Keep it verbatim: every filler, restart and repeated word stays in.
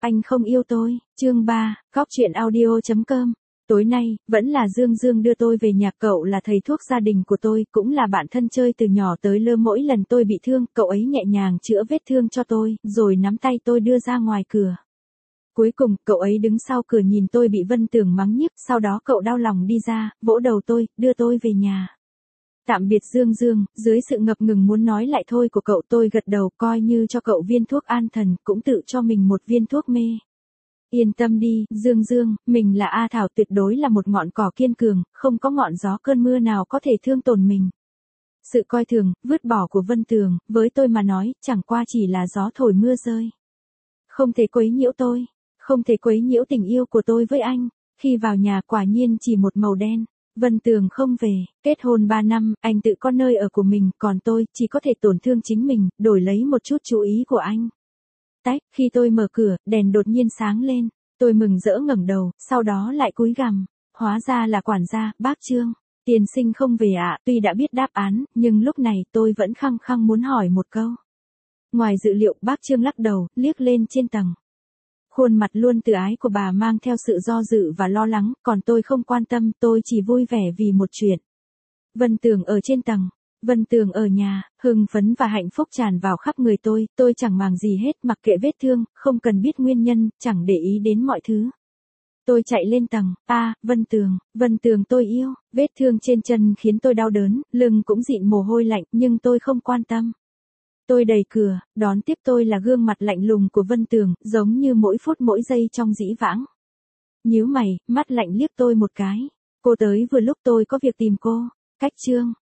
anh không yêu tôi. Chương ba, Góc truyện audio chấm com. Tối nay, vẫn là Dương Dương đưa tôi về nhà. Cậu là thầy thuốc gia đình của tôi, cũng là bạn thân chơi từ nhỏ tới lớn. Mỗi lần tôi bị thương, cậu ấy nhẹ nhàng chữa vết thương cho tôi, rồi nắm tay tôi đưa ra ngoài cửa. Cuối cùng, cậu ấy đứng sau cửa nhìn tôi bị Vân Tường mắng nhiếc, sau đó cậu đau lòng đi ra, vỗ đầu tôi, đưa tôi về nhà. Tạm biệt Dương Dương, dưới sự ngập ngừng muốn nói lại thôi của cậu, tôi gật đầu, coi như cho cậu viên thuốc an thần, cũng tự cho mình một viên thuốc mê. Yên tâm đi, Dương Dương, mình là A Thảo, tuyệt đối là một ngọn cỏ kiên cường, không có ngọn gió cơn mưa nào có thể thương tổn mình. Sự coi thường, vứt bỏ của Vân Tường, với tôi mà nói, chẳng qua chỉ là gió thổi mưa rơi. Không thể quấy nhiễu tôi, không thể quấy nhiễu tình yêu của tôi với anh. Khi vào nhà quả nhiên chỉ một màu đen. Vân Tường không về, kết hôn ba năm, anh tự có nơi ở của mình, còn tôi, chỉ có thể tổn thương chính mình, đổi lấy một chút chú ý của anh. Tách, khi tôi mở cửa, đèn đột nhiên sáng lên, tôi mừng rỡ ngẩng đầu, sau đó lại cúi gằm, hóa ra là quản gia, bác Trương. Tiên sinh không về ạ, à, tuy đã biết đáp án, nhưng lúc này tôi vẫn khăng khăng muốn hỏi một câu. Ngoài dự liệu, bác Trương lắc đầu, liếc lên trên tầng. Khuôn mặt luôn từ ái của bà mang theo sự do dự và lo lắng, còn tôi không quan tâm, tôi chỉ vui vẻ vì một chuyện. Vân Tường ở trên tầng, Vân Tường ở nhà, hưng phấn và hạnh phúc tràn vào khắp người tôi, tôi chẳng màng gì hết, mặc kệ vết thương, không cần biết nguyên nhân, chẳng để ý đến mọi thứ. Tôi chạy lên tầng, a, à, Vân Tường, Vân Tường tôi yêu, vết thương trên chân khiến tôi đau đớn, lưng cũng dịn mồ hôi lạnh, nhưng tôi không quan tâm. Tôi đẩy cửa, đón tiếp tôi là gương mặt lạnh lùng của Vân Tường, giống như mỗi phút mỗi giây trong dĩ vãng. Nhíu mày, mắt lạnh liếc tôi một cái. Cô tới vừa lúc tôi có việc tìm cô. Cách Trương,